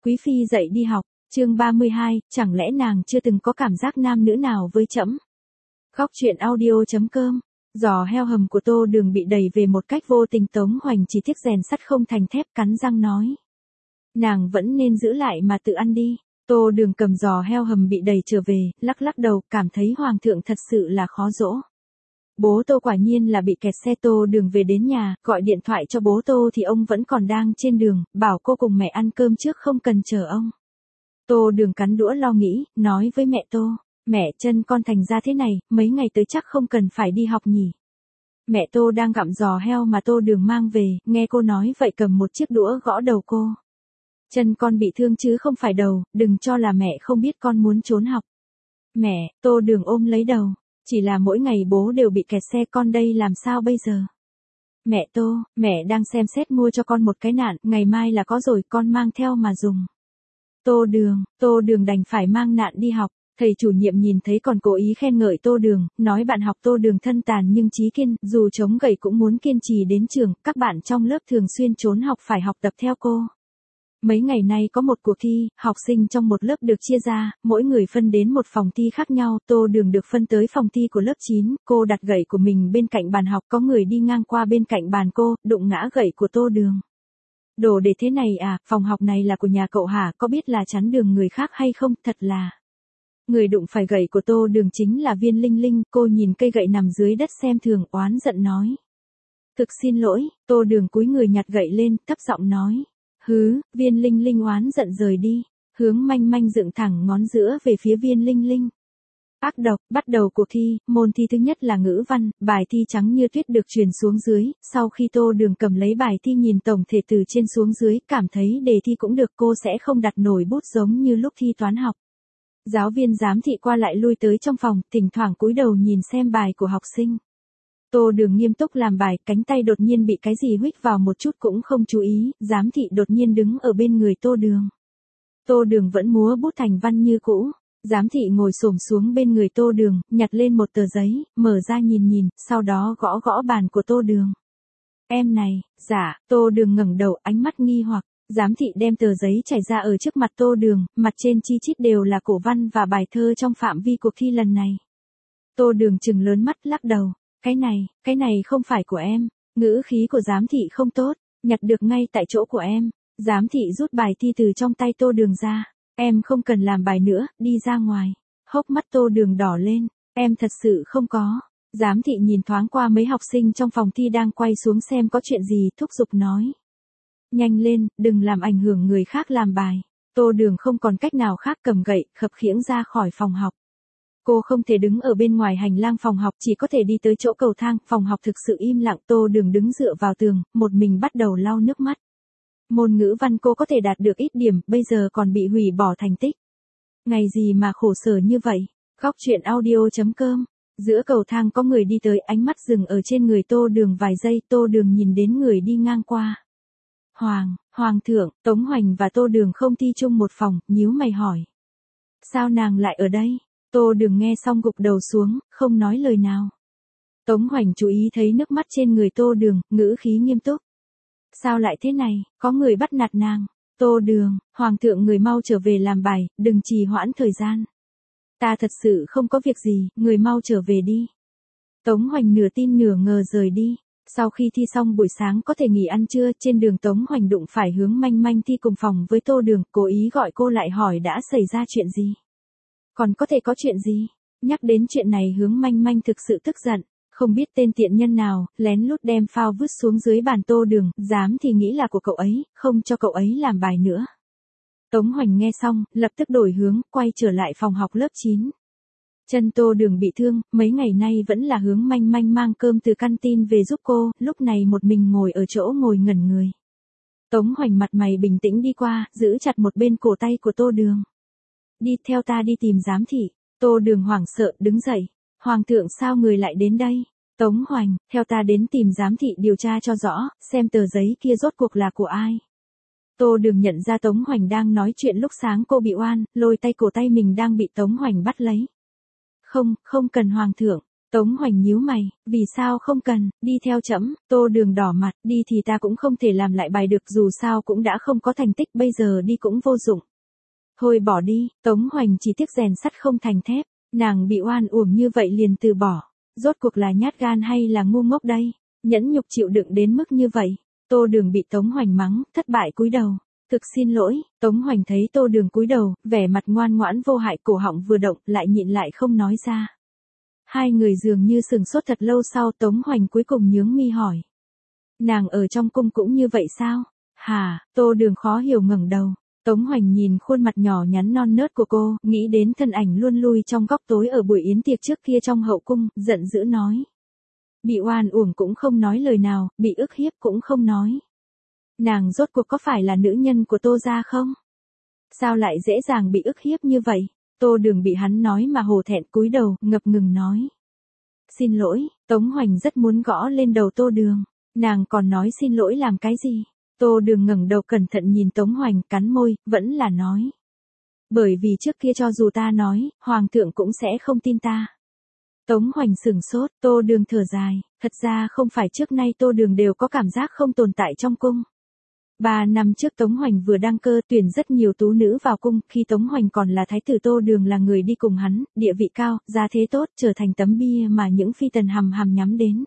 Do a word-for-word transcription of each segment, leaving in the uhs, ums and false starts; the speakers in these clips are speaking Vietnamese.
Quý phi dậy đi học, chương ba mươi hai, chẳng lẽ nàng chưa từng có cảm giác nam nữ nào với trẫm? Góc truyện audio chấm com. Giò heo hầm của Tô Đường bị đẩy về một cách vô tình, Tống Hoành chỉ tiếc rèn sắt không thành thép, cắn răng nói. Nàng vẫn nên giữ lại mà tự ăn đi. Tô Đường cầm giò heo hầm bị đẩy trở về, lắc lắc đầu, cảm thấy hoàng thượng thật sự là khó dỗ. Bố Tô quả nhiên là bị kẹt xe. Tô Đường về đến nhà, gọi điện thoại cho bố Tô thì ông vẫn còn đang trên đường, bảo cô cùng mẹ ăn cơm trước không cần chờ ông. Tô Đường cắn đũa lo nghĩ, nói với mẹ Tô, mẹ, chân con thành ra thế này, mấy ngày tới chắc không cần phải đi học nhỉ. Mẹ Tô đang gặm giò heo mà Tô Đường mang về, nghe cô nói vậy cầm một chiếc đũa gõ đầu cô. Chân con bị thương chứ không phải đầu, đừng cho là mẹ không biết con muốn trốn học. Mẹ, Tô Đường ôm lấy đầu, chỉ là mỗi ngày bố đều bị kẹt xe, con đây làm sao bây giờ? Mẹ Tô, mẹ đang xem xét mua cho con một cái nạng, ngày mai là có rồi, con mang theo mà dùng. Tô Đường, Tô Đường đành phải mang nạng đi học. Thầy chủ nhiệm nhìn thấy còn cố ý khen ngợi Tô Đường, nói bạn học Tô Đường thân tàn nhưng chí kiên, dù chống gậy cũng muốn kiên trì đến trường, các bạn trong lớp thường xuyên trốn học phải học tập theo cô. Mấy ngày nay có một cuộc thi, học sinh trong một lớp được chia ra, mỗi người phân đến một phòng thi khác nhau. Tô Đường được phân tới phòng thi của lớp chín, cô đặt gậy của mình bên cạnh bàn học, có người đi ngang qua bên cạnh bàn cô, đụng ngã gậy của Tô Đường. Đồ để thế này à, phòng học này là của nhà cậu hả, có biết là chắn đường người khác hay không, thật là... Người đụng phải gậy của Tô Đường chính là Viên Linh Linh, cô nhìn cây gậy nằm dưới đất xem thường, oán giận nói. Thực xin lỗi. Tô Đường cúi người nhặt gậy lên, thấp giọng nói. Hứ. Viên Linh Linh oán giận rời đi, hướng Manh Manh dựng thẳng ngón giữa về phía Viên Linh Linh. Ác độc. Bắt đầu cuộc thi, môn thi thứ nhất là ngữ văn, bài thi trắng như tuyết được truyền xuống dưới, sau khi Tô Đường cầm lấy bài thi nhìn tổng thể từ trên xuống dưới, cảm thấy đề thi cũng được, cô sẽ không đặt nổi bút giống như lúc thi toán học. Giáo viên giám thị qua lại lui tới trong phòng, thỉnh thoảng cúi đầu nhìn xem bài của học sinh. Tô Đường nghiêm túc làm bài, cánh tay đột nhiên bị cái gì huých vào một chút cũng không chú ý, giám thị đột nhiên đứng ở bên người Tô Đường. Tô Đường vẫn múa bút thành văn như cũ, giám thị ngồi xổm xuống bên người Tô Đường, nhặt lên một tờ giấy, mở ra nhìn nhìn, sau đó gõ gõ bàn của Tô Đường. Em này, dạ. Tô Đường ngẩng đầu, ánh mắt nghi hoặc. Giám thị đem tờ giấy trải ra ở trước mặt Tô Đường, mặt trên chi chít đều là cổ văn và bài thơ trong phạm vi cuộc thi lần này. Tô Đường trừng lớn mắt lắc đầu, cái này, cái này không phải của em. Ngữ khí của giám thị không tốt, nhặt được ngay tại chỗ của em. Giám thị rút bài thi từ trong tay Tô Đường ra, em không cần làm bài nữa, đi ra ngoài. Hốc mắt Tô Đường đỏ lên, em thật sự không có. Giám thị nhìn thoáng qua mấy học sinh trong phòng thi đang quay xuống xem có chuyện gì, thúc giục nói. Nhanh lên, đừng làm ảnh hưởng người khác làm bài. Tô Đường không còn cách nào khác, cầm gậy, khập khiễng ra khỏi phòng học. Cô không thể đứng ở bên ngoài hành lang phòng học, chỉ có thể đi tới chỗ cầu thang, phòng học thực sự im lặng. Tô Đường đứng dựa vào tường, một mình bắt đầu lau nước mắt. Môn ngữ văn cô có thể đạt được ít điểm, bây giờ còn bị hủy bỏ thành tích. Ngày gì mà khổ sở như vậy. Góc truyện audio chấm com. Giữa cầu thang có người đi tới, ánh mắt dừng ở trên người Tô Đường vài giây, Tô Đường nhìn đến người đi ngang qua. Hoàng, Hoàng thượng. Tống Hoành và Tô Đường không thi chung một phòng, nhíu mày hỏi. Sao nàng lại ở đây? Tô Đường nghe xong gục đầu xuống, không nói lời nào. Tống Hoành chú ý thấy nước mắt trên người Tô Đường, ngữ khí nghiêm túc. Sao lại thế này, có người bắt nạt nàng. Tô Đường, Hoàng thượng người mau trở về làm bài, đừng trì hoãn thời gian. Ta thật sự không có việc gì, người mau trở về đi. Tống Hoành nửa tin nửa ngờ rời đi. Sau khi thi xong buổi sáng có thể nghỉ ăn trưa, trên đường Tống Hoành đụng phải Hướng Manh Manh thi cùng phòng với Tô Đường, cố ý gọi cô lại hỏi đã xảy ra chuyện gì. Còn có thể có chuyện gì? Nhắc đến chuyện này Hướng Manh Manh thực sự tức giận, không biết tên tiện nhân nào, lén lút đem phao vứt xuống dưới bàn Tô Đường, dám thì nghĩ là của cậu ấy, không cho cậu ấy làm bài nữa. Tống Hoành nghe xong, lập tức đổi hướng, quay trở lại phòng học lớp chín. Chân Tô Đường bị thương, mấy ngày nay vẫn là Hướng Manh Manh mang cơm từ canteen về giúp cô, lúc này một mình ngồi ở chỗ ngồi ngẩn người. Tống Hoành mặt mày bình tĩnh đi qua, giữ chặt một bên cổ tay của Tô Đường. Đi theo ta đi tìm giám thị. Tô Đường hoảng sợ, đứng dậy. Hoàng thượng sao người lại đến đây? Tống Hoành, theo ta đến tìm giám thị điều tra cho rõ, xem tờ giấy kia rốt cuộc là của ai. Tô Đường nhận ra Tống Hoành đang nói chuyện lúc sáng cô bị oan, lôi tay cổ tay mình đang bị Tống Hoành bắt lấy. Không, không cần Hoàng thượng. Tống Hoành nhíu mày, vì sao không cần, đi theo trẫm. Tô Đường đỏ mặt, đi thì ta cũng không thể làm lại bài được, dù sao cũng đã không có thành tích, bây giờ đi cũng vô dụng. Thôi bỏ đi. Tống Hoành chỉ tiếc rèn sắt không thành thép, nàng bị oan uổng như vậy liền từ bỏ. Rốt cuộc là nhát gan hay là ngu ngốc đây? Nhẫn nhục chịu đựng đến mức như vậy. Tô Đường bị Tống Hoành mắng, thất bại cúi đầu. Thực xin lỗi. Tống Hoành thấy Tô Đường cúi đầu, vẻ mặt ngoan ngoãn vô hại, cổ họng vừa động, lại nhịn lại không nói ra. Hai người dường như sừng sốt thật lâu sau, Tống Hoành cuối cùng nhướng mi hỏi. Nàng ở trong cung cũng như vậy sao? Hả? Tô Đường khó hiểu ngẩng đầu. Tống Hoành nhìn khuôn mặt nhỏ nhắn non nớt của cô, nghĩ đến thân ảnh luôn lui trong góc tối ở buổi yến tiệc trước kia trong hậu cung, giận dữ nói. Bị oan uổng cũng không nói lời nào, bị ức hiếp cũng không nói. Nàng rốt cuộc có phải là nữ nhân của Tô gia không? Sao lại dễ dàng bị ức hiếp như vậy? Tô Đường bị hắn nói mà hổ thẹn cúi đầu, ngập ngừng nói. Xin lỗi. Tống Hoành rất muốn gõ lên đầu Tô Đường. Nàng còn nói xin lỗi làm cái gì? Tô Đường ngẩng đầu cẩn thận nhìn Tống Hoành, cắn môi, vẫn là nói. Bởi vì trước kia cho dù ta nói, Hoàng thượng cũng sẽ không tin ta. Tống Hoành sửng sốt, Tô Đường thở dài, thật ra không phải trước nay Tô Đường đều có cảm giác không tồn tại trong cung. Ba năm trước Tống Hoành vừa đăng cơ tuyển rất nhiều tú nữ vào cung, khi Tống Hoành còn là thái tử Tô Đường là người đi cùng hắn, địa vị cao, gia thế tốt, trở thành tấm bia mà những phi tần hằm hằm nhắm đến.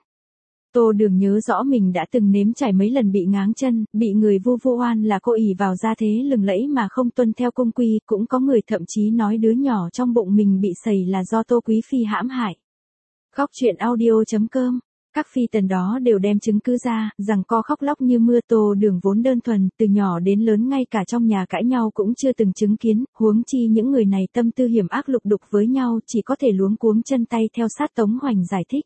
Tô Đường nhớ rõ mình đã từng nếm trải mấy lần bị ngáng chân, bị người vu vu oan là cô ỷ vào gia thế lừng lẫy mà không tuân theo cung quy, cũng có người thậm chí nói đứa nhỏ trong bụng mình bị sẩy là do Tô Quý Phi hãm hại. Khóc chuyện audio chấm com. Các phi tần đó đều đem chứng cứ ra, rằng co khóc lóc như mưa. Tô Đường vốn đơn thuần, từ nhỏ đến lớn ngay cả trong nhà cãi nhau cũng chưa từng chứng kiến, huống chi những người này tâm tư hiểm ác lục đục với nhau, chỉ có thể luống cuống chân tay theo sát Tống Hoành giải thích.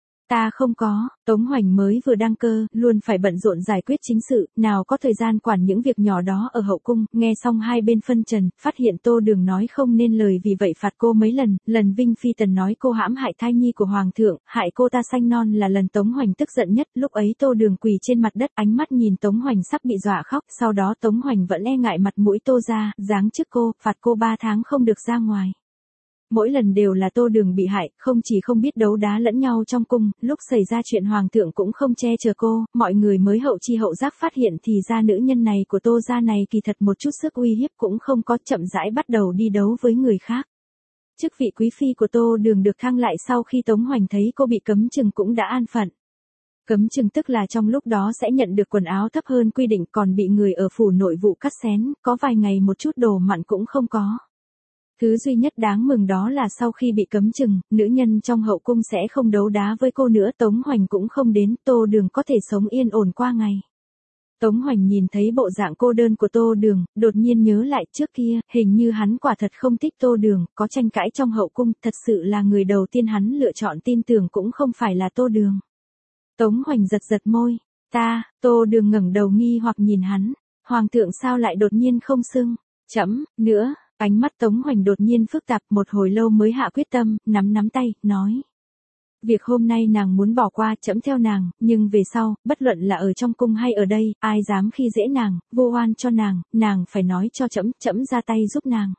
Ta không có. Tống Hoành mới vừa đăng cơ, luôn phải bận rộn giải quyết chính sự, nào có thời gian quản những việc nhỏ đó ở hậu cung. Nghe xong hai bên phân trần, phát hiện Tô Đường nói không nên lời, vì vậy phạt cô mấy lần. Lần Vinh Phi tần nói cô hãm hại thai nhi của Hoàng thượng, hại cô ta sanh non là lần Tống Hoành tức giận nhất. Lúc ấy Tô Đường quỳ trên mặt đất, ánh mắt nhìn Tống Hoành sắp bị dọa khóc. Sau đó Tống Hoành vẫn e ngại mặt mũi Tô ra, giáng chức cô, phạt cô ba tháng không được ra ngoài. Mỗi lần đều là Tô Đường bị hại, không chỉ không biết đấu đá lẫn nhau trong cung, lúc xảy ra chuyện Hoàng thượng cũng không che chở cô, mọi người mới hậu chi hậu giác phát hiện thì ra nữ nhân này của Tô gia này kỳ thật một chút sức uy hiếp cũng không có, chậm rãi bắt đầu đi đấu với người khác. Chức vị quý phi của Tô Đường được thăng lại sau khi Tống Hoành thấy cô bị cấm chừng cũng đã an phận. Cấm chừng tức là trong lúc đó sẽ nhận được quần áo thấp hơn quy định, còn bị người ở phủ nội vụ cắt xén, có vài ngày một chút đồ mặn cũng không có. Thứ duy nhất đáng mừng đó là sau khi bị cấm chừng, nữ nhân trong hậu cung sẽ không đấu đá với cô nữa, Tống Hoành cũng không đến, Tô Đường có thể sống yên ổn qua ngày. Tống Hoành nhìn thấy bộ dạng cô đơn của Tô Đường, đột nhiên nhớ lại trước kia, hình như hắn quả thật không thích Tô Đường, có tranh cãi trong hậu cung, thật sự là người đầu tiên hắn lựa chọn tin tưởng cũng không phải là Tô Đường. Tống Hoành giật giật môi, ta. Tô Đường ngẩng đầu nghi hoặc nhìn hắn, Hoàng thượng sao lại đột nhiên không xưng, chấm, nữa. Ánh mắt Tống Hoành đột nhiên phức tạp, một hồi lâu mới hạ quyết tâm, nắm nắm tay, nói. Việc hôm nay nàng muốn bỏ qua, trẫm theo nàng, nhưng về sau, bất luận là ở trong cung hay ở đây, ai dám khi dễ nàng, vô oan cho nàng, nàng phải nói cho trẫm, trẫm ra tay giúp nàng.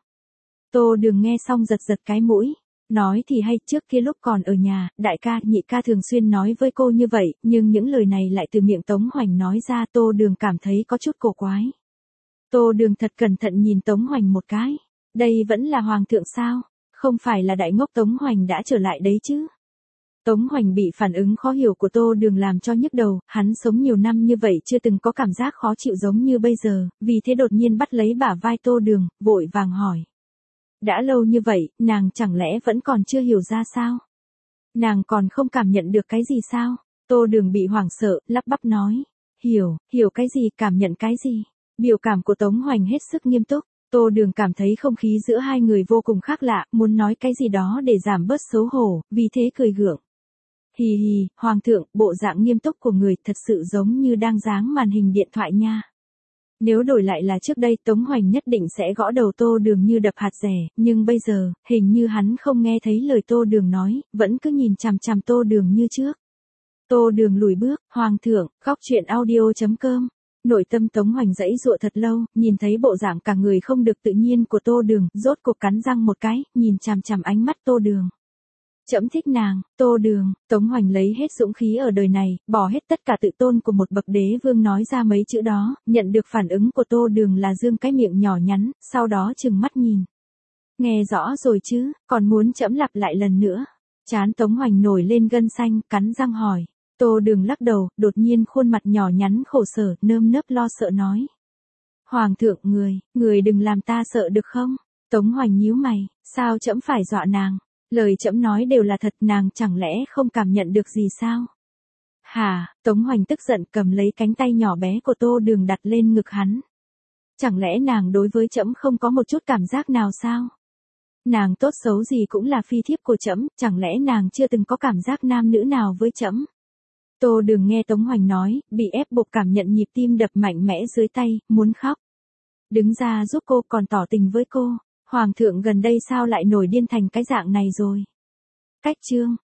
Tô Đường nghe xong giật giật cái mũi. Nói thì hay, trước kia lúc còn ở nhà, đại ca, nhị ca thường xuyên nói với cô như vậy, nhưng những lời này lại từ miệng Tống Hoành nói ra, Tô Đường cảm thấy có chút cổ quái. Tô Đường thật cẩn thận nhìn Tống Hoành một cái. Đây vẫn là Hoàng thượng sao? Không phải là đại ngốc Tống Hoành đã trở lại đấy chứ? Tống Hoành bị phản ứng khó hiểu của Tô Đường làm cho nhức đầu, hắn sống nhiều năm như vậy chưa từng có cảm giác khó chịu giống như bây giờ, vì thế đột nhiên bắt lấy bả vai Tô Đường, vội vàng hỏi. Đã lâu như vậy, nàng chẳng lẽ vẫn còn chưa hiểu ra sao? Nàng còn không cảm nhận được cái gì sao? Tô Đường bị hoảng sợ, lắp bắp nói. Hiểu, hiểu cái gì, cảm nhận cái gì? Biểu cảm của Tống Hoành hết sức nghiêm túc. Tô Đường cảm thấy không khí giữa hai người vô cùng khác lạ, muốn nói cái gì đó để giảm bớt xấu hổ, vì thế cười gượng. Hì hì, Hoàng thượng, bộ dạng nghiêm túc của người thật sự giống như đang giáng màn hình điện thoại nha. Nếu đổi lại là trước đây, Tống Hoành nhất định sẽ gõ đầu Tô Đường như đập hạt rẻ, nhưng bây giờ, hình như hắn không nghe thấy lời Tô Đường nói, vẫn cứ nhìn chằm chằm Tô Đường như trước. Tô Đường lùi bước, Hoàng thượng, khóc chuyện audio chấm com. Nội tâm Tống Hoành dãy dụa thật lâu, nhìn thấy bộ dạng cả người không được tự nhiên của Tô Đường, rốt cuộc cắn răng một cái, nhìn chằm chằm ánh mắt Tô Đường. Trẫm thích nàng, Tô Đường. Tống Hoành lấy hết dũng khí ở đời này, bỏ hết tất cả tự tôn của một bậc đế vương nói ra mấy chữ đó, nhận được phản ứng của Tô Đường là dương cái miệng nhỏ nhắn, sau đó trừng mắt nhìn. Nghe rõ rồi chứ, còn muốn trẫm lặp lại lần nữa. Trán Tống Hoành nổi lên gân xanh, cắn răng hỏi. Tô Đường lắc đầu, đột nhiên khuôn mặt nhỏ nhắn khổ sở, nơm nớp lo sợ nói. Hoàng thượng người, người đừng làm ta sợ được không? Tống Hoành nhíu mày, sao trẫm phải dọa nàng? Lời trẫm nói đều là thật, nàng chẳng lẽ không cảm nhận được gì sao? Hả? Tống Hoành tức giận cầm lấy cánh tay nhỏ bé của Tô Đường đặt lên ngực hắn. Chẳng lẽ nàng đối với trẫm không có một chút cảm giác nào sao? Nàng tốt xấu gì cũng là phi thiếp của trẫm, chẳng lẽ nàng chưa từng có cảm giác nam nữ nào với trẫm? Tô Đường nghe Tống Hoành nói, bị ép buộc cảm nhận nhịp tim đập mạnh mẽ dưới tay, muốn khóc. Đứng ra giúp cô, còn tỏ tình với cô. Hoàng thượng gần đây sao lại nổi điên thành cái dạng này rồi? Cách chương